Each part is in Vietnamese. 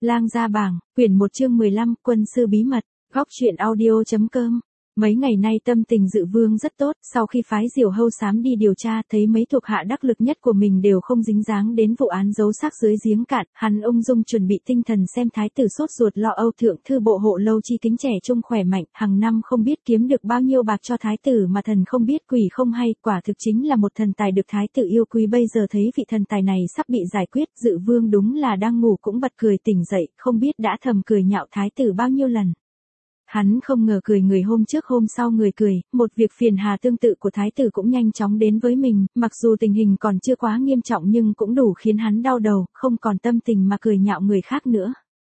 Lang gia bảng, quyển 1 chương 15, quân sư bí mật, góc truyện audio.com. Mấy ngày nay tâm tình Dự Vương rất tốt, sau khi phái Diều Hâu Xám đi điều tra, thấy mấy thuộc hạ đắc lực nhất của mình đều không dính dáng đến vụ án giấu xác dưới giếng cạn, hắn ung dung chuẩn bị tinh thần xem thái tử sốt ruột lo âu. Thượng thư bộ hộ Lâu Chi tính trẻ trung khỏe mạnh, hàng năm không biết kiếm được bao nhiêu bạc cho thái tử mà thần không biết quỷ không hay, quả thực chính là một thần tài được thái tử yêu quý. Bây giờ thấy vị thần tài này sắp bị giải quyết, Dự Vương đúng là đang ngủ cũng bật cười tỉnh dậy, không biết đã thầm cười nhạo thái tử bao nhiêu lần. Hắn không ngờ cười người hôm trước hôm sau người cười, một việc phiền hà tương tự của thái tử cũng nhanh chóng đến với mình, mặc dù tình hình còn chưa quá nghiêm trọng nhưng cũng đủ khiến hắn đau đầu, không còn tâm tình mà cười nhạo người khác nữa.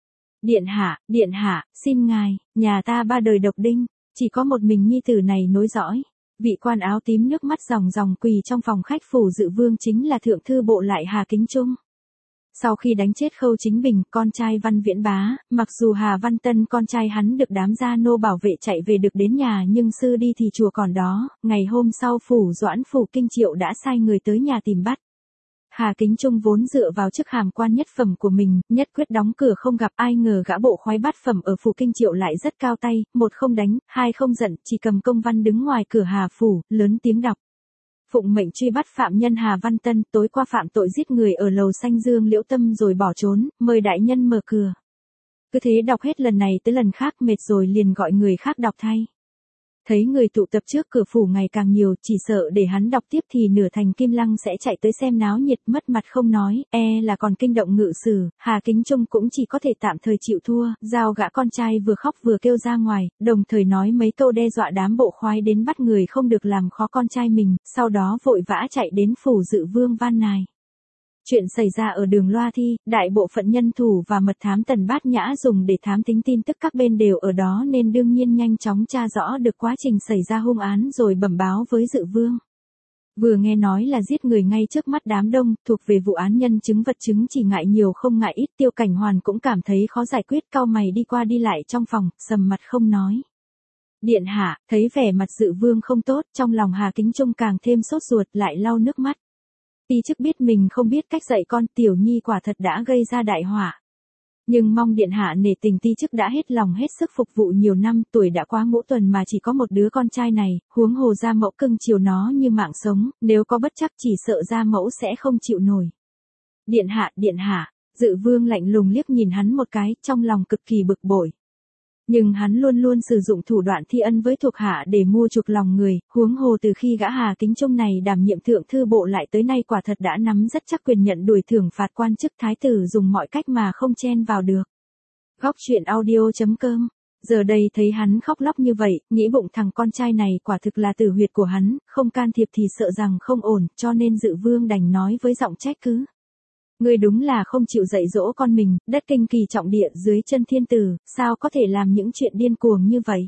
Điện hạ, xin ngài, nhà ta ba đời độc đinh, chỉ có một mình nhi tử này nối dõi. Vị quan áo tím nước mắt ròng ròng quỳ trong phòng khách phủ Dự Vương chính là thượng thư bộ lại Hà Kính Trung. Sau khi đánh chết Khâu Chính Bình, con trai Văn Viễn Bá, mặc dù Hà Văn Tân con trai hắn được đám gia nô bảo vệ chạy về được đến nhà nhưng sư đi thì chùa còn đó, ngày hôm sau phủ Doãn phủ Kinh Triệu đã sai người tới nhà tìm bắt. Hà Kính Trung vốn dựa vào chức hàm quan nhất phẩm của mình, nhất quyết đóng cửa không gặp, ai ngờ gã bộ khoái bát phẩm ở phủ Kinh Triệu lại rất cao tay, một không đánh, hai không giận, chỉ cầm công văn đứng ngoài cửa Hà phủ, lớn tiếng đọc. Phụng mệnh truy bắt phạm nhân Hà Văn Tân, tối qua phạm tội giết người ở lầu Xanh Dương Liễu Tâm rồi bỏ trốn, mời đại nhân mở cửa. Cứ thế đọc hết lần này tới lần khác mệt rồi liền gọi người khác đọc thay. Thấy người tụ tập trước cửa phủ ngày càng nhiều, chỉ sợ để hắn đọc tiếp thì nửa thành Kim Lăng sẽ chạy tới xem náo nhiệt, mất mặt không nói, là còn kinh động ngự sử. Hà Kính Trung cũng chỉ có thể tạm thời chịu thua, giao gã con trai vừa khóc vừa kêu ra ngoài, đồng thời nói mấy câu đe dọa đám bộ khoái đến bắt người không được làm khó con trai mình, sau đó vội vã chạy đến phủ Dự Vương van nài. Chuyện xảy ra ở đường Loa Thi, đại bộ phận nhân thủ và mật thám Tần Bát Nhã dùng để thám tính tin tức các bên đều ở đó nên đương nhiên nhanh chóng tra rõ được quá trình xảy ra hung án rồi bẩm báo với Dự Vương. Vừa nghe nói là giết người ngay trước mắt đám đông, thuộc về vụ án nhân chứng vật chứng chỉ ngại nhiều không ngại ít, Tiêu Cảnh Hoàn cũng cảm thấy khó giải quyết, cau mày đi qua đi lại trong phòng, sầm mặt không nói. Điện hạ, thấy vẻ mặt Dự Vương không tốt, trong lòng Hà Kính Trung càng thêm sốt ruột, lại lau nước mắt. Ti chức biết mình không biết cách dạy con, tiểu nhi quả thật đã gây ra đại họa. Nhưng mong điện hạ nể tình, ti chức đã hết lòng hết sức phục vụ nhiều năm, tuổi đã quá ngũ tuần mà chỉ có một đứa con trai này, huống hồ gia mẫu cưng chiều nó như mạng sống, nếu có bất trắc chỉ sợ gia mẫu sẽ không chịu nổi. Điện hạ, Dự Vương lạnh lùng liếc nhìn hắn một cái, trong lòng cực kỳ bực bội. Nhưng hắn luôn luôn sử dụng thủ đoạn thi ân với thuộc hạ để mua chuộc lòng người, huống hồ từ khi gã Hà Kính Trung này đảm nhiệm thượng thư bộ lại tới nay quả thật đã nắm rất chắc quyền nhận đuổi thưởng phạt quan chức, thái tử dùng mọi cách mà không chen vào được. Góc truyện audio.com. Giờ đây thấy hắn khóc lóc như vậy, nghĩ bụng thằng con trai này quả thực là tử huyệt của hắn, không can thiệp thì sợ rằng không ổn, cho nên Dự Vương đành nói với giọng trách cứ. Ngươi đúng là không chịu dạy dỗ con mình, đất kinh kỳ trọng địa dưới chân thiên tử, sao có thể làm những chuyện điên cuồng như vậy?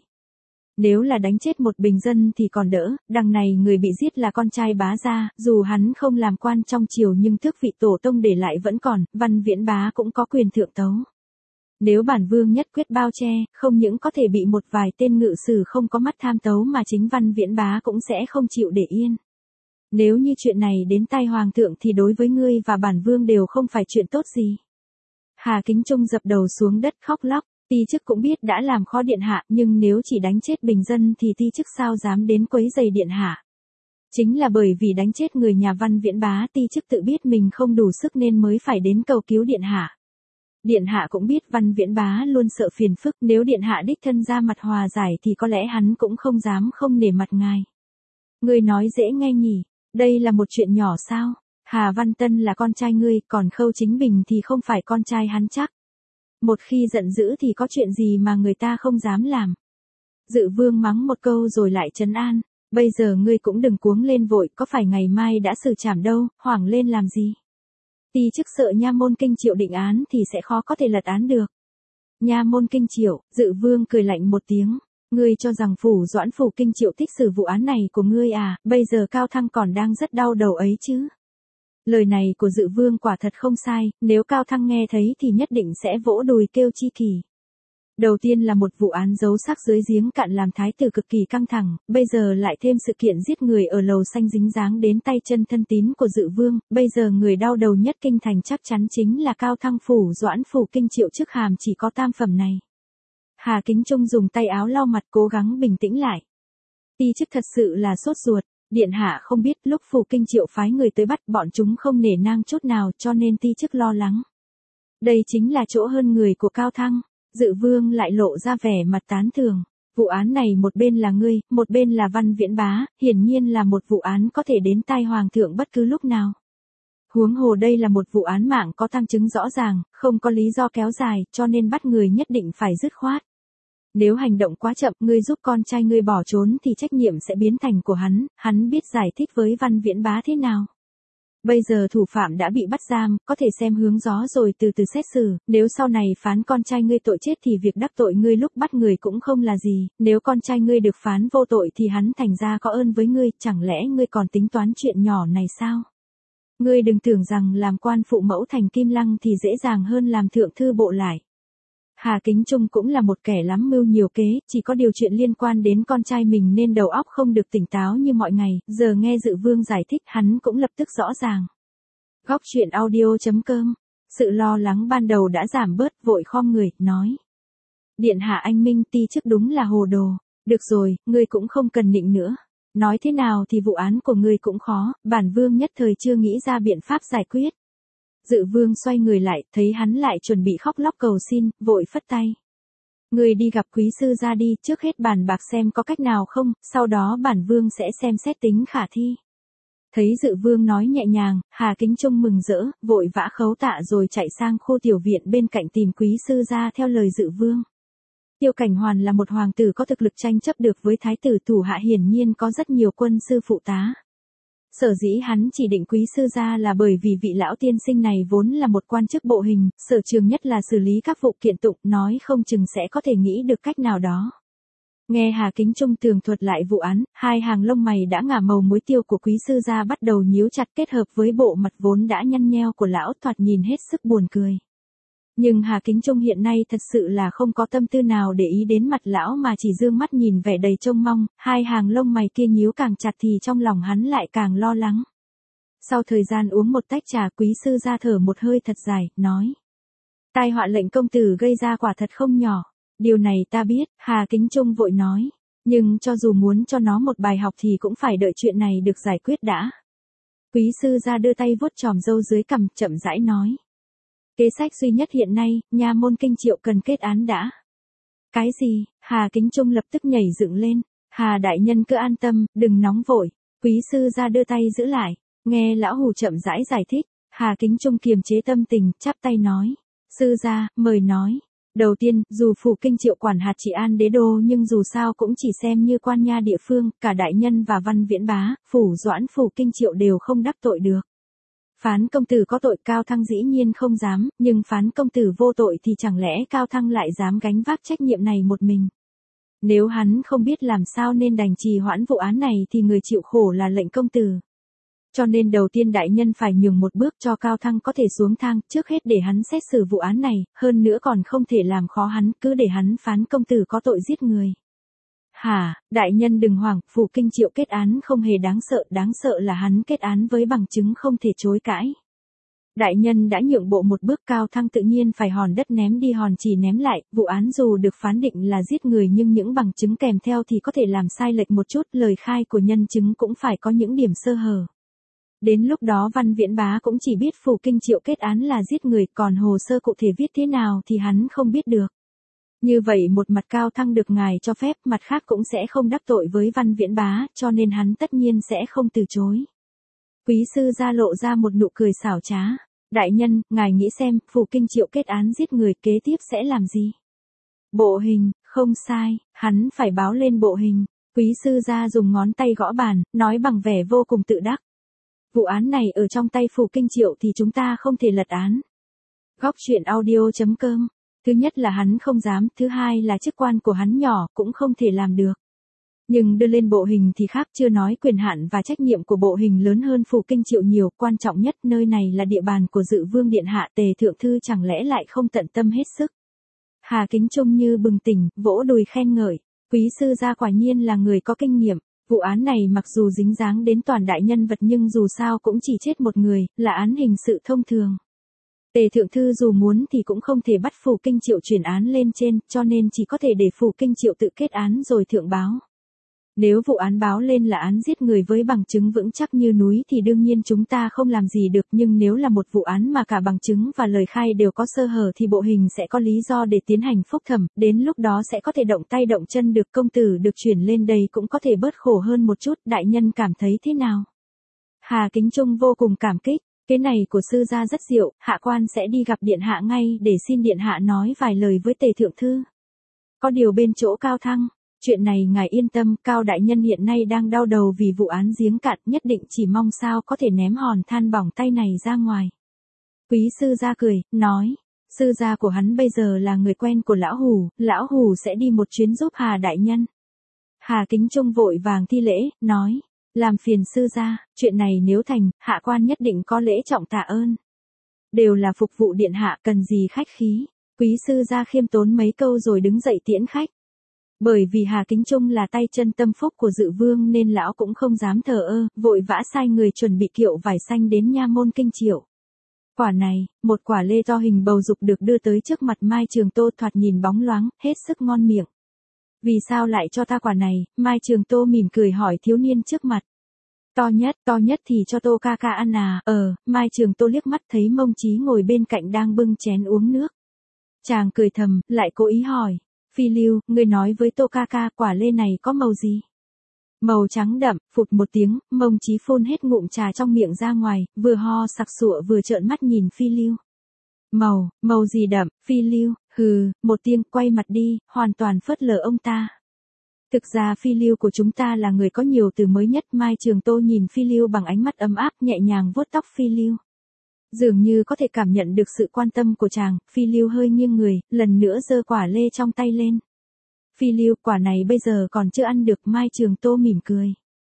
Nếu là đánh chết một bình dân thì còn đỡ, đằng này người bị giết là con trai Bá gia, dù hắn không làm quan trong triều nhưng tước vị tổ tông để lại vẫn còn, Văn Viễn Bá cũng có quyền thượng tấu. Nếu bản vương nhất quyết bao che, không những có thể bị một vài tên ngự sử không có mắt tham tấu mà chính Văn Viễn Bá cũng sẽ không chịu để yên. Nếu như chuyện này đến tai hoàng thượng thì đối với ngươi và bản vương đều không phải chuyện tốt gì. Hà Kính Trung dập đầu xuống đất khóc lóc, ti chức cũng biết đã làm khó điện hạ, nhưng nếu chỉ đánh chết bình dân thì ti chức sao dám đến quấy rầy điện hạ. Chính là bởi vì đánh chết người nhà Văn Viễn Bá, ti chức tự biết mình không đủ sức nên mới phải đến cầu cứu điện hạ. Điện hạ cũng biết Văn Viễn Bá luôn sợ phiền phức, nếu điện hạ đích thân ra mặt hòa giải thì có lẽ hắn cũng không dám không nể mặt ngài. Ngươi nói dễ nghe nhỉ? Đây là một chuyện nhỏ sao? Hà Văn Tân là con trai ngươi, còn Khâu Chính Bình thì không phải con trai hắn chắc. Một khi giận dữ thì có chuyện gì mà người ta không dám làm. Dự Vương mắng một câu rồi lại trấn an. Bây giờ ngươi cũng đừng cuống lên vội, có phải ngày mai đã xử trảm đâu, hoảng lên làm gì. Ti chức sợ nha môn Kinh Triệu định án thì sẽ khó có thể lật án được. Nha môn Kinh Triệu, Dự Vương cười lạnh một tiếng. Ngươi cho rằng phủ Doãn phủ Kinh Triệu thích xử vụ án này của ngươi à, bây giờ Cao Thăng còn đang rất đau đầu ấy chứ. Lời này của Dự Vương quả thật không sai, nếu Cao Thăng nghe thấy thì nhất định sẽ vỗ đùi kêu chi kỳ. Đầu tiên là một vụ án giấu xác dưới giếng cạn làm thái tử cực kỳ căng thẳng, bây giờ lại thêm sự kiện giết người ở lầu xanh dính dáng đến tay chân thân tín của Dự Vương, bây giờ người đau đầu nhất kinh thành chắc chắn chính là Cao Thăng phủ Doãn phủ Kinh Triệu chức hàm chỉ có tam phẩm này. Hà Kính Trung dùng tay áo lau mặt cố gắng bình tĩnh lại. Ti chức thật sự là sốt ruột, điện hạ không biết lúc phủ Kinh Triệu phái người tới bắt bọn chúng không nể nang chút nào cho nên ti chức lo lắng. Đây chính là chỗ hơn người của Cao Thăng. Dự Vương lại lộ ra vẻ mặt tán thưởng. Vụ án này một bên là ngươi, một bên là Văn Viễn Bá, hiển nhiên là một vụ án có thể đến tai hoàng thượng bất cứ lúc nào. Huống hồ đây là một vụ án mạng có tăng chứng rõ ràng, không có lý do kéo dài, cho nên bắt người nhất định phải dứt khoát. Nếu hành động quá chậm, ngươi giúp con trai ngươi bỏ trốn thì trách nhiệm sẽ biến thành của hắn biết giải thích với Văn Viễn Bá thế nào. Bây giờ thủ phạm đã bị bắt giam, có thể xem hướng gió rồi từ từ xét xử, nếu sau này phán con trai ngươi tội chết thì việc đắc tội ngươi lúc bắt người cũng không là gì, nếu con trai ngươi được phán vô tội thì hắn thành ra có ơn với ngươi, chẳng lẽ ngươi còn tính toán chuyện nhỏ này sao? Ngươi đừng tưởng rằng làm quan phụ mẫu thành Kim Lăng thì dễ dàng hơn làm thượng thư bộ lại. Hà Kính Trung cũng là một kẻ lắm mưu nhiều kế, chỉ có điều chuyện liên quan đến con trai mình nên đầu óc không được tỉnh táo như mọi ngày, giờ nghe Dự Vương giải thích hắn cũng lập tức rõ ràng. Góc truyện audio.com, sự lo lắng ban đầu đã giảm bớt, vội khom người, nói. Điện hạ anh minh, ti chức đúng là hồ đồ, được rồi, ngươi cũng không cần nịnh nữa. Nói thế nào thì vụ án của ngươi cũng khó, bản vương nhất thời chưa nghĩ ra biện pháp giải quyết. Dự Vương xoay người lại, thấy hắn lại chuẩn bị khóc lóc cầu xin, vội phất tay. Người đi gặp quý sư ra đi, trước hết bàn bạc xem có cách nào không, sau đó bản vương sẽ xem xét tính khả thi. Thấy Dự Vương nói nhẹ nhàng, Hà Kính Trung mừng rỡ, vội vã khấu tạ rồi chạy sang khu tiểu viện bên cạnh tìm quý sư ra theo lời Dự Vương. Tiêu Cảnh Hoàn là một hoàng tử có thực lực tranh chấp được với thái tử thủ hạ, hiển nhiên có rất nhiều quân sư phụ tá. Sở dĩ hắn chỉ định quý sư gia là bởi vì vị lão tiên sinh này vốn là một quan chức bộ hình, sở trường nhất là xử lý các vụ kiện tụng, nói không chừng sẽ có thể nghĩ được cách nào đó. Nghe Hà Kính Trung tường thuật lại vụ án, hai hàng lông mày đã ngả màu muối tiêu của quý sư gia bắt đầu nhíu chặt, kết hợp với bộ mặt vốn đã nhăn nheo của lão thoạt nhìn hết sức buồn cười. Nhưng Hà Kính Trung hiện nay thật sự là không có tâm tư nào để ý đến mặt lão mà chỉ dương mắt nhìn vẻ đầy trông mong, hai hàng lông mày kia nhíu càng chặt thì trong lòng hắn lại càng lo lắng. Sau thời gian uống một tách trà, quý sư ra thở một hơi thật dài, nói. Tai họa lệnh công tử gây ra quả thật không nhỏ. Điều này ta biết, Hà Kính Trung vội nói. Nhưng cho dù muốn cho nó một bài học thì cũng phải đợi chuyện này được giải quyết đã. Quý sư ra đưa tay vuốt chòm râu dưới cằm, chậm rãi nói. Kế sách duy nhất hiện nay, nha môn Kinh Triệu cần kết án đã. Cái gì? Hà Kính Trung lập tức nhảy dựng lên. Hà đại nhân cứ an tâm, đừng nóng vội. Quý sư ra đưa tay giữ lại. Nghe lão hù chậm rãi giải thích. Hà Kính Trung kiềm chế tâm tình, chắp tay nói. Sư gia, mời nói. Đầu tiên, dù phủ Kinh Triệu quản hạt trị an đế đô nhưng dù sao cũng chỉ xem như quan nha địa phương, cả đại nhân và Văn Viễn Bá, phủ Doãn phủ Kinh Triệu đều không đắc tội được. Phán công tử có tội Cao Thăng dĩ nhiên không dám, nhưng phán công tử vô tội thì chẳng lẽ Cao Thăng lại dám gánh vác trách nhiệm này một mình. Nếu hắn không biết làm sao nên đành trì hoãn vụ án này thì người chịu khổ là lệnh công tử. Cho nên đầu tiên đại nhân phải nhường một bước cho Cao Thăng có thể xuống thang, trước hết để hắn xét xử vụ án này, hơn nữa còn không thể làm khó hắn, cứ để hắn phán công tử có tội giết người. Hả, đại nhân đừng hoảng, phủ Kinh Triệu kết án không hề đáng sợ là hắn kết án với bằng chứng không thể chối cãi. Đại nhân đã nhượng bộ một bước, Cao Thăng tự nhiên phải hòn đất ném đi hòn chỉ ném lại, vụ án dù được phán định là giết người nhưng những bằng chứng kèm theo thì có thể làm sai lệch một chút, lời khai của nhân chứng cũng phải có những điểm sơ hở. Đến lúc đó Văn Viễn Bá cũng chỉ biết phủ Kinh Triệu kết án là giết người, còn hồ sơ cụ thể viết thế nào thì hắn không biết được. Như vậy một mặt Cao Thăng được ngài cho phép, mặt khác cũng sẽ không đắc tội với Văn Viễn Bá, cho nên hắn tất nhiên sẽ không từ chối. Quý sư ra lộ ra một nụ cười xảo trá. Đại nhân, ngài nghĩ xem, phủ Kinh Triệu kết án giết người kế tiếp sẽ làm gì? Bộ hình, không sai, hắn phải báo lên bộ hình. Quý sư ra dùng ngón tay gõ bàn, nói bằng vẻ vô cùng tự đắc. Vụ án này ở trong tay phủ Kinh Triệu thì chúng ta không thể lật án. Góc truyện audio.com. Thứ nhất là hắn không dám, thứ hai là chức quan của hắn nhỏ, cũng không thể làm được. Nhưng đưa lên bộ hình thì khác, chưa nói quyền hạn và trách nhiệm của bộ hình lớn hơn phủ Kinh Triệu nhiều, quan trọng nhất nơi này là địa bàn của Dự Vương điện hạ, Tề thượng thư chẳng lẽ lại không tận tâm hết sức. Hà Kính Trung như bừng tỉnh, vỗ đùi khen ngợi. Quý sư gia quả nhiên là người có kinh nghiệm. Vụ án này mặc dù dính dáng đến toàn đại nhân vật nhưng dù sao cũng chỉ chết một người, là án hình sự thông thường. Tề thượng thư dù muốn thì cũng không thể bắt Phủ Kinh Triệu chuyển án lên trên, cho nên chỉ có thể để Phủ Kinh Triệu tự kết án rồi thượng báo. Nếu vụ án báo lên là án giết người với bằng chứng vững chắc như núi thì đương nhiên chúng ta không làm gì được, nhưng nếu là một vụ án mà cả bằng chứng và lời khai đều có sơ hở thì bộ hình sẽ có lý do để tiến hành phúc thẩm, đến lúc đó sẽ có thể động tay động chân được, công tử được chuyển lên đây cũng có thể bớt khổ hơn một chút, đại nhân cảm thấy thế nào? Hà Kính Trung vô cùng cảm kích, cái này của sư gia rất diệu, hạ quan sẽ đi gặp điện hạ ngay để xin điện hạ nói vài lời với Tề thượng thư. Có điều bên chỗ Cao Thăng, chuyện này ngài yên tâm, Cao đại nhân hiện nay đang đau đầu vì vụ án giếng cạn, nhất định chỉ mong sao có thể ném hòn than bỏng tay này ra ngoài. Quý sư gia cười, nói, sư gia của hắn bây giờ là người quen của lão hủ sẽ đi một chuyến giúp Hà đại nhân. Hà Kính Trung vội vàng thi lễ, nói, làm phiền sư gia, chuyện này nếu thành, hạ quan nhất định có lễ trọng tạ ơn. Đều là phục vụ điện hạ, cần gì khách khí. Quý sư gia khiêm tốn mấy câu rồi đứng dậy tiễn khách. Bởi vì Hà Kính Trung là tay chân tâm phúc của Dự Vương nên lão cũng không dám thờ ơ, vội vã sai người chuẩn bị kiệu vải xanh đến nha môn Kinh Triệu. Quả này, một quả lê to hình bầu dục được đưa tới trước mặt Mai Trường Tô, thoạt nhìn bóng loáng, hết sức ngon miệng. Vì sao lại cho ta quả này? Mai Trường Tô mỉm cười hỏi thiếu niên trước mặt. To nhất thì cho Tô ca ca ăn à? Mai Trường Tô liếc mắt thấy Mông Chí ngồi bên cạnh đang bưng chén uống nước. Chàng cười thầm, lại cố ý hỏi. Phi Lưu, ngươi nói với Tô ca ca quả lê này có màu gì? Màu trắng đậm, phụt một tiếng, Mông Chí phun hết ngụm trà trong miệng ra ngoài, vừa ho sặc sụa vừa trợn mắt nhìn Phi Lưu. Màu gì đậm? Phi Lưu, hừ, một tiếng, quay mặt đi, hoàn toàn phớt lờ ông ta. Thực ra Phi Lưu của chúng ta là người có nhiều từ mới nhất. Mai Trường Tô nhìn Phi Lưu bằng ánh mắt ấm áp, nhẹ nhàng vuốt tóc Phi Lưu. Dường như có thể cảm nhận được sự quan tâm của chàng, Phi Lưu hơi nghiêng người, lần nữa giơ quả lê trong tay lên. Phi Lưu, quả này bây giờ còn chưa ăn được. Mai Trường Tô mỉm cười.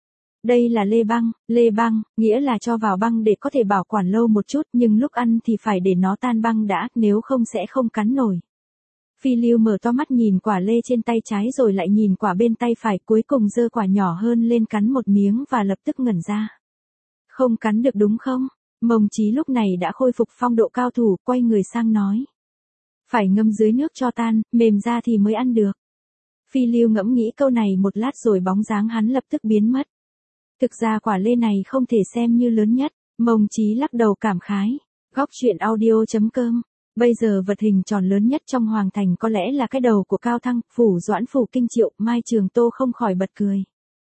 Đây là lê băng, nghĩa là cho vào băng để có thể bảo quản lâu một chút, nhưng lúc ăn thì phải để nó tan băng đã, nếu không sẽ không cắn nổi. Phi Lưu mở to mắt nhìn quả lê trên tay trái rồi lại nhìn quả bên tay phải, cuối cùng giơ quả nhỏ hơn lên cắn một miếng và lập tức ngẩn ra. Không cắn được đúng không? Mông Chí lúc này đã khôi phục phong độ cao thủ, quay người sang nói. Phải ngâm dưới nước cho tan, mềm ra thì mới ăn được. Phi Lưu ngẫm nghĩ câu này một lát rồi bóng dáng hắn lập tức biến mất. Thực ra quả lê này không thể xem như lớn nhất, Mông Chí lắc đầu cảm khái. Góc truyện audio.com. Bây giờ vật hình tròn lớn nhất trong hoàng thành có lẽ là cái đầu của Cao Thăng, Phủ Doãn Phủ Kinh Triệu. Mai Trường Tô không khỏi bật cười.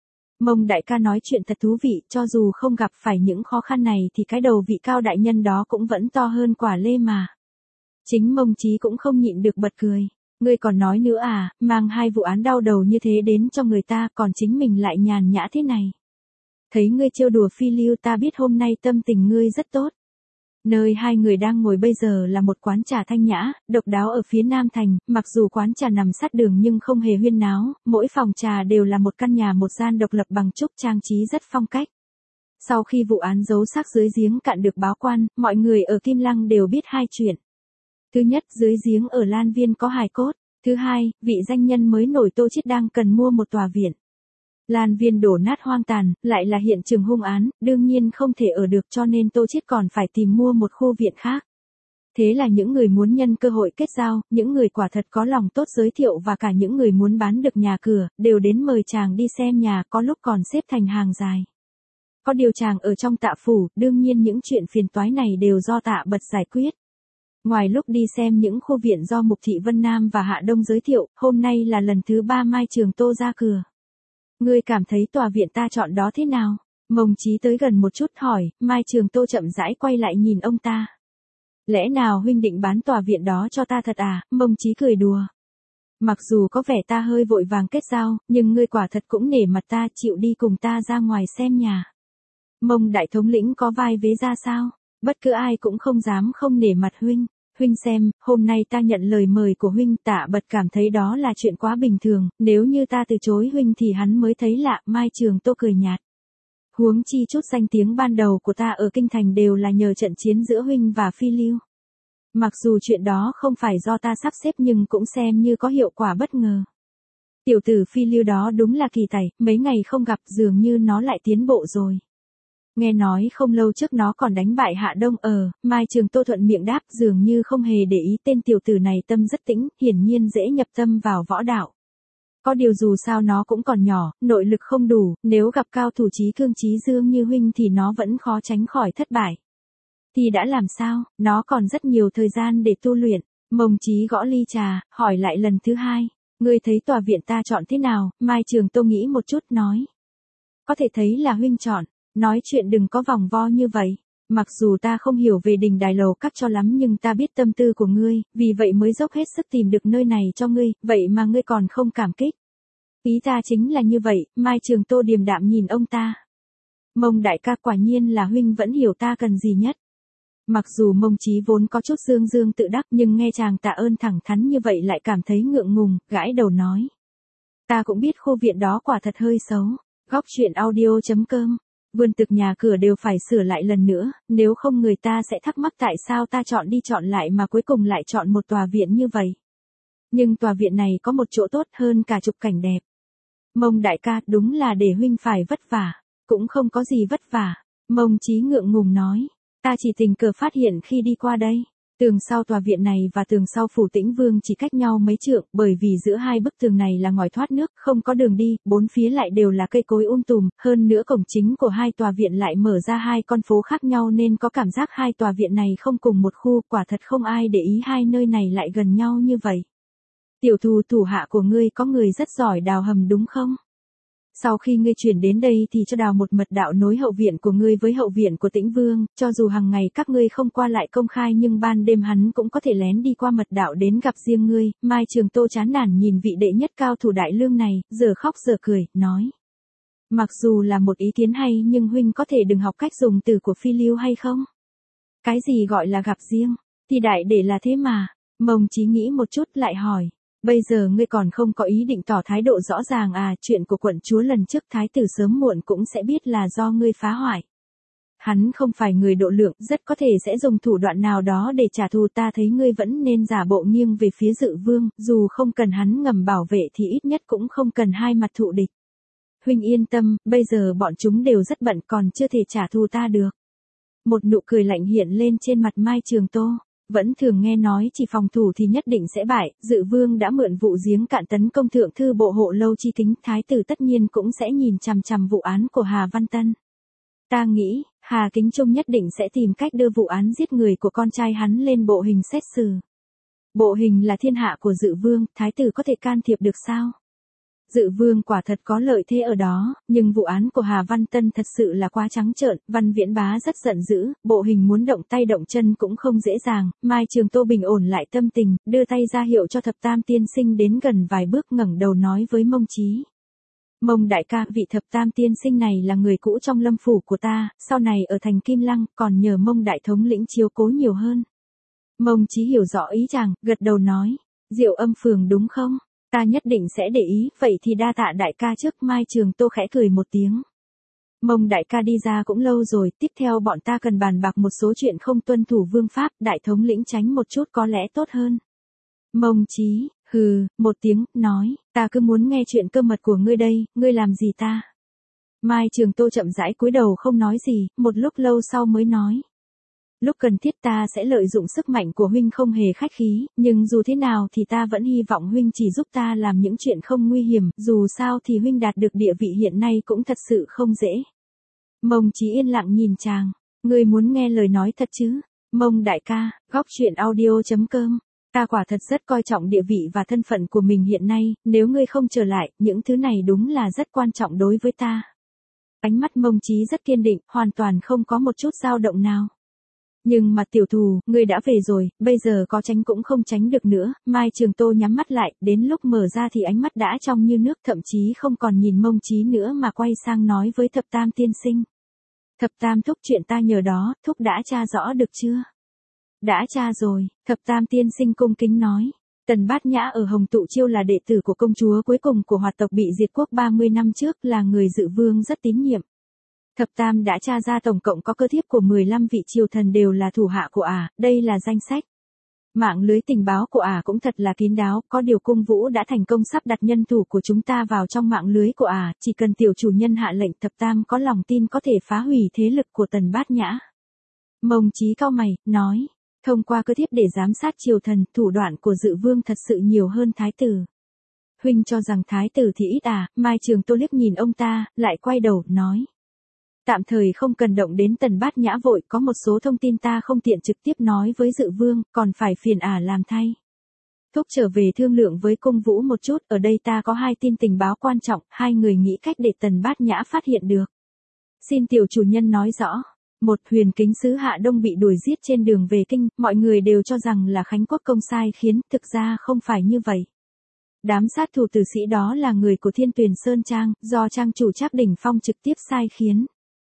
Mông đại ca nói chuyện thật thú vị, cho dù không gặp phải những khó khăn này thì cái đầu vị Cao đại nhân đó cũng vẫn to hơn quả lê mà. Chính Mông Chí cũng không nhịn được bật cười. Ngươi còn nói nữa à, mang hai vụ án đau đầu như thế đến cho người ta, còn chính mình lại nhàn nhã thế này. Thấy ngươi trêu đùa Phi Lưu, ta biết hôm nay tâm tình ngươi rất tốt. Nơi hai người đang ngồi bây giờ là một quán trà thanh nhã, độc đáo ở phía Nam Thành, mặc dù quán trà nằm sát đường nhưng không hề huyên náo, mỗi phòng trà đều là một căn nhà một gian độc lập bằng trúc, trang trí rất phong cách. Sau khi vụ án giấu xác dưới giếng cạn được báo quan, mọi người ở Kim Lăng đều biết hai chuyện. Thứ nhất, dưới giếng ở Lan Viên có hài cốt. Thứ hai, vị danh nhân mới nổi Tô Chiết đang cần mua một tòa viện. Lan Viên đổ nát hoang tàn, lại là hiện trường hung án, đương nhiên không thể ở được, cho nên Tô Chiết còn phải tìm mua một khu viện khác. Thế là những người muốn nhân cơ hội kết giao, những người quả thật có lòng tốt giới thiệu và cả những người muốn bán được nhà cửa, đều đến mời chàng đi xem nhà, có lúc còn xếp thành hàng dài. Có điều chàng ở trong Tạ phủ, đương nhiên những chuyện phiền toái này đều do Tạ Bật giải quyết. Ngoài lúc đi xem những khu viện do Mục Thị Vân Nam và Hạ Đông giới thiệu, hôm nay là lần thứ 3 Mai Trường Tô ra cửa. Ngươi cảm thấy tòa viện ta chọn đó thế nào? Mông Chí tới gần một chút hỏi. Mai Trường Tô chậm rãi quay lại nhìn ông ta. Lẽ nào huynh định bán tòa viện đó cho ta thật à? Mông Chí cười đùa. Mặc dù có vẻ ta hơi vội vàng kết giao, nhưng ngươi quả thật cũng nể mặt ta, chịu đi cùng ta ra ngoài xem nhà. Mông đại thống lĩnh có vai vế ra sao? Bất cứ ai cũng không dám không nể mặt huynh. Huynh xem, hôm nay ta nhận lời mời của huynh. Tạ Bật cảm thấy đó là chuyện quá bình thường, nếu như ta từ chối huynh thì hắn mới thấy lạ. Mai Trường Tô cười nhạt. Huống chi chút danh tiếng ban đầu của ta ở kinh thành đều là nhờ trận chiến giữa huynh và Phi Lưu. Mặc dù chuyện đó không phải do ta sắp xếp nhưng cũng xem như có hiệu quả bất ngờ. Tiểu tử Phi Lưu đó đúng là kỳ tài, mấy ngày không gặp dường như nó lại tiến bộ rồi. Nghe nói không lâu trước nó còn đánh bại Hạ Đông Mai Trường Tô thuận miệng đáp dường như không hề để ý tên tiểu tử này tâm rất tĩnh, hiển nhiên dễ nhập tâm vào võ đạo. Có điều dù sao nó cũng còn nhỏ, nội lực không đủ, nếu gặp cao thủ chí cương chí dương như huynh thì nó vẫn khó tránh khỏi thất bại. Thì đã làm sao, nó còn rất nhiều thời gian để tu luyện. Mông Chí gõ ly trà, hỏi lại lần thứ hai. Ngươi thấy tòa viện ta chọn thế nào? Mai Trường Tô nghĩ một chút nói. Có thể thấy là huynh chọn, nói chuyện đừng có vòng vo như vậy. Mặc dù ta không hiểu về đình đài lầu các cho lắm nhưng ta biết tâm tư của ngươi, vì vậy mới dốc hết sức tìm được nơi này cho ngươi, vậy mà ngươi còn không cảm kích. Ý ta chính là như vậy, Mai Trường Tô điềm đạm nhìn ông ta. Mông đại ca quả nhiên là huynh vẫn hiểu ta cần gì nhất. Mặc dù Mông Chí vốn có chút dương dương tự đắc nhưng nghe chàng tạ ơn thẳng thắn như vậy lại cảm thấy ngượng ngùng, gãi đầu nói. Ta cũng biết khu viện đó quả thật hơi xấu. Góc truyện audio.com. Vườn tược nhà cửa đều phải sửa lại lần nữa, nếu không người ta sẽ thắc mắc tại sao ta chọn đi chọn lại mà cuối cùng lại chọn một tòa viện như vậy. Nhưng tòa viện này có một chỗ tốt hơn cả chụp cảnh đẹp. Mông đại ca đúng là để huynh phải vất vả, cũng không có gì vất vả. Mông Chí ngượng ngùng nói. Ta chỉ tình cờ phát hiện khi đi qua đây. Tường sau tòa viện này và tường sau phủ Tĩnh Vương chỉ cách nhau mấy trượng, bởi vì giữa hai bức tường này là ngòi thoát nước, không có đường đi, bốn phía lại đều là cây cối tùm, hơn nữa cổng chính của hai tòa viện lại mở ra hai con phố khác nhau nên có cảm giác hai tòa viện này không cùng một khu, quả thật không ai để ý hai nơi này lại gần nhau như vậy. Tiểu thù thủ hạ của ngươi có người rất giỏi đào hầm đúng không? Sau khi ngươi chuyển đến đây thì cho đào một mật đạo nối hậu viện của ngươi với hậu viện của Tĩnh Vương, cho dù hàng ngày các ngươi không qua lại công khai nhưng ban đêm hắn cũng có thể lén đi qua mật đạo đến gặp riêng ngươi. Mai Trường Tô chán nản nhìn vị đệ nhất cao thủ đại lương này, giờ khóc giờ cười, nói. Mặc dù là một ý kiến hay nhưng huynh có thể đừng học cách dùng từ của Phi Lưu hay không? Cái gì gọi là gặp riêng, thì đại để là thế mà. Mông Chí nghĩ một chút lại hỏi. Bây giờ ngươi còn không có ý định tỏ thái độ rõ ràng à, chuyện của quận chúa lần trước thái tử sớm muộn cũng sẽ biết là do ngươi phá hoại. Hắn không phải người độ lượng, rất có thể sẽ dùng thủ đoạn nào đó để trả thù, ta thấy ngươi vẫn nên giả bộ nghiêng về phía Dự Vương, dù không cần hắn ngầm bảo vệ thì ít nhất cũng không cần hai mặt thụ địch. Huynh yên tâm, bây giờ bọn chúng đều rất bận còn chưa thể trả thù ta được. Một nụ cười lạnh hiện lên trên mặt Mai Trường Tô. Vẫn thường nghe nói chỉ phòng thủ thì nhất định sẽ bại, Dự Vương đã mượn vụ giếng cạn tấn công thượng thư bộ hộ Lâu Chi Kính, thái tử tất nhiên cũng sẽ nhìn chằm chằm vụ án của Hà Văn Tân. Ta nghĩ, Hà Kính Trung nhất định sẽ tìm cách đưa vụ án giết người của con trai hắn lên bộ hình xét xử. Bộ hình là thiên hạ của Dự Vương, thái tử có thể can thiệp được sao? Dự Vương quả thật có lợi thế ở đó, nhưng vụ án của Hà Văn Tân thật sự là quá trắng trợn, Văn Viễn Bá rất giận dữ, bộ hình muốn động tay động chân cũng không dễ dàng. Mai Trường Tô bình ổn lại tâm tình, đưa tay ra hiệu cho Thập Tam tiên sinh đến gần vài bước, ngẩng đầu nói với Mông Chí. Mông đại ca, vị Thập Tam tiên sinh này là người cũ trong lâm phủ của ta, sau này ở thành Kim Lăng, còn nhờ Mông đại thống lĩnh chiếu cố nhiều hơn. Mông Chí hiểu rõ ý chàng, gật đầu nói, Diệu Âm phường đúng không? Ta nhất định sẽ để ý, vậy thì đa tạ đại ca trước. Mai Trường Tô khẽ cười một tiếng. Mông đại ca đi ra cũng lâu rồi, tiếp theo bọn ta cần bàn bạc một số chuyện không tuân thủ vương pháp, đại thống lĩnh tránh một chút có lẽ tốt hơn. Mông Chí, hừ, một tiếng, nói, ta cứ muốn nghe chuyện cơ mật của ngươi đây, ngươi làm gì ta? Mai Trường Tô chậm rãi cúi đầu không nói gì, một lúc lâu sau mới nói. Lúc cần thiết ta sẽ lợi dụng sức mạnh của huynh không hề khách khí, nhưng dù thế nào thì ta vẫn hy vọng huynh chỉ giúp ta làm những chuyện không nguy hiểm, dù sao thì huynh đạt được địa vị hiện nay cũng thật sự không dễ. Mông Chí yên lặng nhìn chàng, ngươi muốn nghe lời nói thật chứ? Mông đại ca, góc truyện audio.com. Ta quả thật rất coi trọng địa vị và thân phận của mình hiện nay, nếu ngươi không trở lại, những thứ này đúng là rất quan trọng đối với ta. Ánh mắt Mông Chí rất kiên định, hoàn toàn không có một chút dao động nào. Nhưng mà tiểu thù, ngươi đã về rồi, bây giờ có tránh cũng không tránh được nữa. Mai Trường Tô nhắm mắt lại, đến lúc mở ra thì ánh mắt đã trong như nước, thậm chí không còn nhìn Mông Chí nữa mà quay sang nói với Thập Tam tiên sinh. Thập Tam thúc, chuyện ta nhờ đó, thúc đã tra rõ được chưa? Đã tra rồi, Thập Tam tiên sinh cung kính nói. Tần Bát Nhã ở Hồng Tụ Chiêu là đệ tử của công chúa cuối cùng của Hoạt tộc bị diệt quốc 30 năm trước, là người Dự Vương rất tín nhiệm. Thập Tam đã tra ra tổng cộng có cơ thiếp của 15 vị triều thần đều là thủ hạ của ả, đây là danh sách. Mạng lưới tình báo của cũng thật là kín đáo, có điều cung vũ đã thành công sắp đặt nhân thủ của chúng ta vào trong mạng lưới của chỉ cần tiểu chủ nhân hạ lệnh thập tam có lòng tin có thể phá hủy thế lực của Tần Bát Nhã. Mông Chí cau mày, nói, thông qua cơ thiếp để giám sát triều thần, thủ đoạn của Dự Vương thật sự nhiều hơn thái tử. Huynh cho rằng thái tử thì ít Mai Trường Tô liếc nhìn ông ta, lại quay đầu, nói. Tạm thời không cần động đến Tần Bát Nhã vội, có một số thông tin ta không tiện trực tiếp nói với Dự Vương, còn phải phiền làm thay. Thúc trở về thương lượng với cung vũ một chút, ở đây ta có 2 tin tình báo quan trọng, 2 người nghĩ cách để Tần Bát Nhã phát hiện được. Xin tiểu chủ nhân nói rõ. Một, Huyền Kính sứ Hạ Đông bị đuổi giết trên đường về kinh, mọi người đều cho rằng là Khánh Quốc công sai khiến, thực ra không phải như vậy. Đám sát thủ tử sĩ đó là người của Thiên Tuyền Sơn Trang, do trang chủ Trác Đỉnh Phong trực tiếp sai khiến.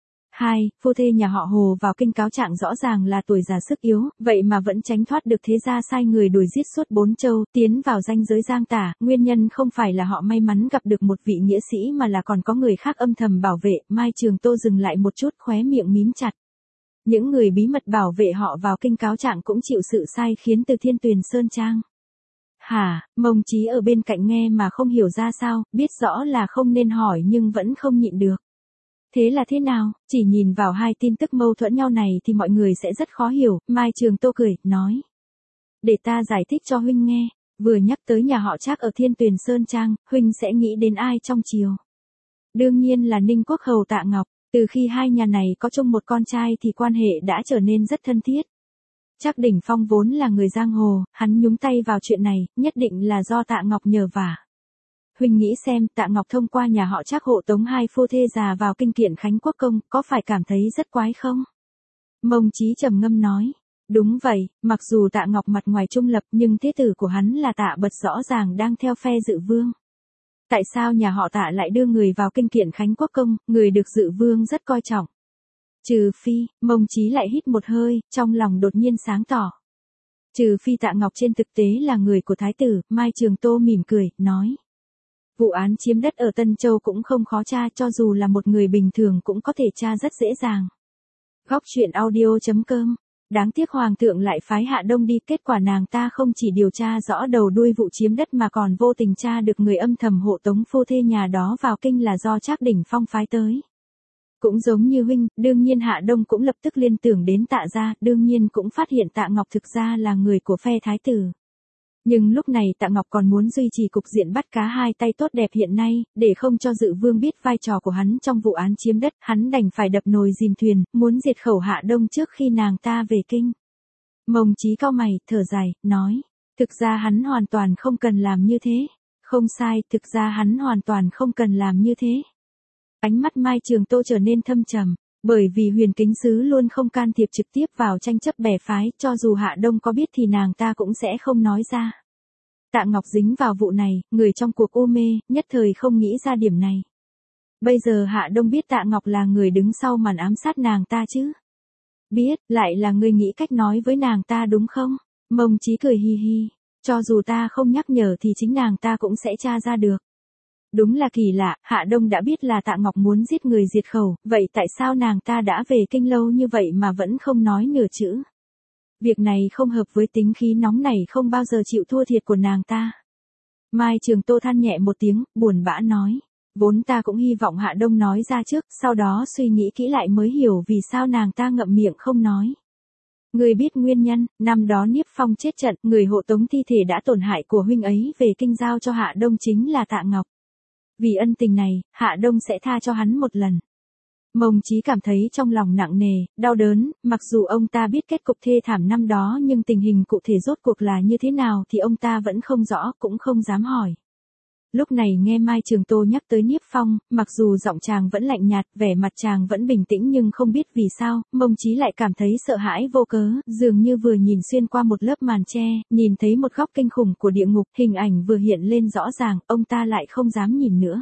2. Phu thê nhà họ Hồ vào kinh cáo trạng rõ ràng là tuổi già sức yếu, vậy mà vẫn tránh thoát được thế gia sai người đuổi giết suốt 4 châu, tiến vào ranh giới Giang Tả, nguyên nhân không phải là họ may mắn gặp được một vị nghĩa sĩ mà là còn có người khác âm thầm bảo vệ. Mai Trường Tô dừng lại một chút, khóe miệng mím chặt. Những người bí mật bảo vệ họ vào kinh cáo trạng cũng chịu sự sai khiến từ Thiên Tuyền Sơn Trang. Hả? Mông Chí ở bên cạnh nghe mà không hiểu ra sao, biết rõ là không nên hỏi nhưng vẫn không nhịn được. Thế là thế nào? Chỉ nhìn vào 2 tin tức mâu thuẫn nhau này thì mọi người sẽ rất khó hiểu. Mai Trường Tô cười, nói. Để ta giải thích cho huynh nghe. Vừa nhắc tới nhà họ Trác ở Thiên Tuyền Sơn Trang, huynh sẽ nghĩ đến ai trong triều? Đương nhiên là Ninh Quốc hầu Tạ Ngọc. Từ khi 2 nhà này có chung một con trai thì quan hệ đã trở nên rất thân thiết. Trác Đỉnh Phong vốn là người giang hồ, hắn nhúng tay vào chuyện này, nhất định là do Tạ Ngọc nhờ vả. Huynh nghĩ xem, Tạ Ngọc thông qua nhà họ Trác hộ tống 2 phu thê già vào kinh kiện Khánh Quốc công, có phải cảm thấy rất quái không? Mông Chí trầm ngâm nói. Đúng vậy, mặc dù Tạ Ngọc mặt ngoài trung lập nhưng thế tử của hắn là Tạ Bật rõ ràng đang theo phe Dự Vương. Tại sao nhà họ Tạ lại đưa người vào kinh kiện Khánh Quốc công, người được Dự Vương rất coi trọng? Trừ phi, Mông Chí lại hít một hơi, trong lòng đột nhiên sáng tỏ. Trừ phi Tạ Ngọc trên thực tế là người của thái tử. Mai Trường Tô mỉm cười, nói. Vụ án chiếm đất ở Tân Châu cũng không khó tra, cho dù là một người bình thường cũng có thể tra rất dễ dàng. Góc truyện audio.com. Đáng tiếc Hoàng thượng lại phái Hạ Đông đi, kết quả nàng ta không chỉ điều tra rõ đầu đuôi vụ chiếm đất mà còn vô tình tra được người âm thầm hộ tống phu thê nhà đó vào kinh là do Trác Đỉnh Phong phái tới. Cũng giống như huynh, đương nhiên Hạ Đông cũng lập tức liên tưởng đến Tạ gia, đương nhiên cũng phát hiện Tạ Ngọc thực ra là người của phe thái tử. Nhưng lúc này Tạ Ngọc còn muốn duy trì cục diện bắt cá hai tay tốt đẹp hiện nay, để không cho Dự Vương biết vai trò của hắn trong vụ án chiếm đất, hắn đành phải đập nồi dìm thuyền, muốn diệt khẩu Hạ Đông trước khi nàng ta về kinh. Mông Chí cau mày, thở dài, nói, thực ra hắn hoàn toàn không cần làm như thế. Không sai, thực ra hắn hoàn toàn không cần làm như thế. Ánh mắt Mai Trường Tô trở nên thâm trầm, bởi vì Huyền Kính sứ luôn không can thiệp trực tiếp vào tranh chấp bè phái, cho dù Hạ Đông có biết thì nàng ta cũng sẽ không nói ra. Tạ Ngọc dính vào vụ này, người trong cuộc u mê, nhất thời không nghĩ ra điểm này. Bây giờ Hạ Đông biết Tạ Ngọc là người đứng sau màn ám sát nàng ta chứ? Biết, lại là người nghĩ cách nói với nàng ta đúng không? Mông Chí cười hi hi, cho dù ta không nhắc nhở thì chính nàng ta cũng sẽ tra ra được. Đúng là kỳ lạ, Hạ Đông đã biết là Tạ Ngọc muốn giết người diệt khẩu, vậy tại sao nàng ta đã về kinh lâu như vậy mà vẫn không nói nửa chữ? Việc này không hợp với tính khí nóng này không bao giờ chịu thua thiệt của nàng ta. Mai Trường Tô than nhẹ một tiếng, buồn bã nói. Vốn ta cũng hy vọng Hạ Đông nói ra trước, sau đó suy nghĩ kỹ lại mới hiểu vì sao nàng ta ngậm miệng không nói. Người biết nguyên nhân, năm đó Niếp Phong chết trận, người hộ tống thi thể đã tổn hại của huynh ấy về kinh giao cho Hạ Đông chính là Tạ Ngọc. Vì ân tình này, Hạ Đông sẽ tha cho hắn một lần. Mông Chí cảm thấy trong lòng nặng nề, đau đớn, mặc dù ông ta biết kết cục thê thảm năm đó nhưng tình hình cụ thể rốt cuộc là như thế nào thì ông ta vẫn không rõ, cũng không dám hỏi. Lúc này nghe Mai Trường Tô nhắc tới Niếp Phong, mặc dù giọng chàng vẫn lạnh nhạt, vẻ mặt chàng vẫn bình tĩnh nhưng không biết vì sao, Mông Chí lại cảm thấy sợ hãi vô cớ, dường như vừa nhìn xuyên qua một lớp màn che, nhìn thấy một góc kinh khủng của địa ngục, hình ảnh vừa hiện lên rõ ràng, ông ta lại không dám nhìn nữa.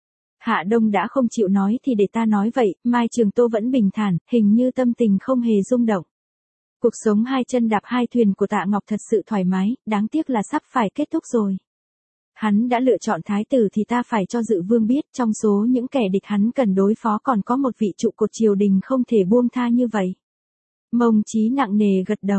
Hạ Đông đã không chịu nói thì để ta nói vậy, Mai Trường Tô vẫn bình thản, hình như tâm tình không hề rung động. Cuộc sống hai chân đạp hai thuyền của Tạ Ngọc thật sự thoải mái, đáng tiếc là sắp phải kết thúc rồi. Hắn đã lựa chọn thái tử thì ta phải cho Dự Vương biết, trong số những kẻ địch hắn cần đối phó còn có một vị trụ cột triều đình không thể buông tha như vậy. Mông Chí nặng nề gật đầu.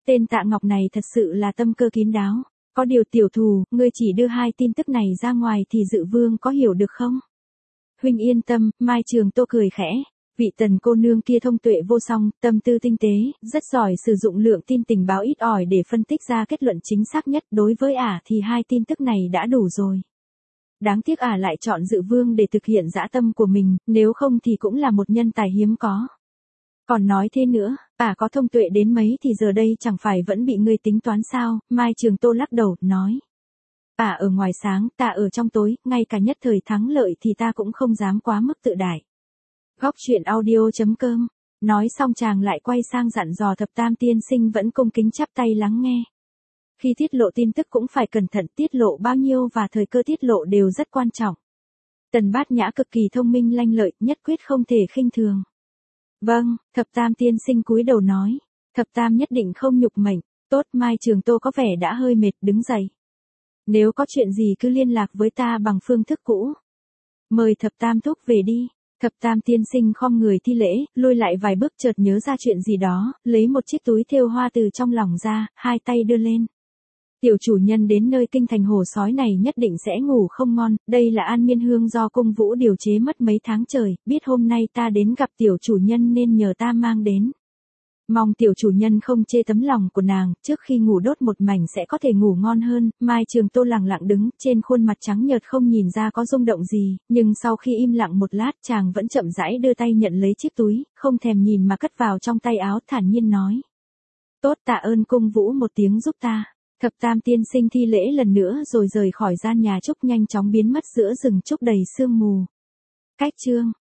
Tên Tạ Ngọc này thật sự là tâm cơ kín đáo. Có điều tiểu thù, ngươi chỉ đưa 2 tin tức này ra ngoài thì Dự Vương có hiểu được không? Huynh yên tâm, Mai Trường Tô cười khẽ. Vị Tần cô nương kia thông tuệ vô song, tâm tư tinh tế, rất giỏi sử dụng lượng tin tình báo ít ỏi để phân tích ra kết luận chính xác nhất. Đối với ả thì 2 tin tức này đã đủ rồi. Đáng tiếc ả lại chọn Dự Vương để thực hiện dã tâm của mình, nếu không thì cũng là một nhân tài hiếm có. Còn nói thế nữa, ả có thông tuệ đến mấy thì giờ đây chẳng phải vẫn bị ngươi tính toán sao? Mai Trường Tô lắc đầu, nói. Ả ở ngoài sáng, ta ở trong tối, ngay cả nhất thời thắng lợi thì ta cũng không dám quá mức tự đại. Góc truyện audio.com. Nói xong chàng lại quay sang dặn dò Thập Tam tiên sinh vẫn cung kính chắp tay lắng nghe. Khi tiết lộ tin tức cũng phải cẩn thận, tiết lộ bao nhiêu và thời cơ tiết lộ đều rất quan trọng. Tần Bát Nhã cực kỳ thông minh lanh lợi, nhất quyết không thể khinh thường. Vâng, Thập Tam tiên sinh cúi đầu nói. Thập Tam nhất định không nhục mệnh. Tốt, Mai Trường Tô có vẻ đã hơi mệt, đứng dậy. Nếu có chuyện gì cứ liên lạc với ta bằng phương thức cũ. Mời Thập Tam thúc về đi. Thập Tam tiên sinh khom người thi lễ, lui lại vài bước chợt nhớ ra chuyện gì đó, lấy một chiếc túi thêu hoa từ trong lòng ra, 2 tay đưa lên. Tiểu chủ nhân đến nơi kinh thành hồ sói này nhất định sẽ ngủ không ngon, đây là an miên hương do cung vũ điều chế mất mấy tháng trời, biết hôm nay ta đến gặp tiểu chủ nhân nên nhờ ta mang đến. Mong tiểu chủ nhân không chê tấm lòng của nàng, trước khi ngủ đốt một mảnh sẽ có thể ngủ ngon hơn. Mai Trường Tô lặng lặng đứng, trên khuôn mặt trắng nhợt không nhìn ra có rung động gì, nhưng sau khi im lặng một lát chàng vẫn chậm rãi đưa tay nhận lấy chiếc túi, không thèm nhìn mà cất vào trong tay áo, thản nhiên nói. Tốt, tạ ơn cung vũ một tiếng giúp ta. Thập Tam tiên sinh thi lễ lần nữa rồi rời khỏi gian nhà trúc, nhanh chóng biến mất giữa rừng trúc đầy sương mù. Cách chương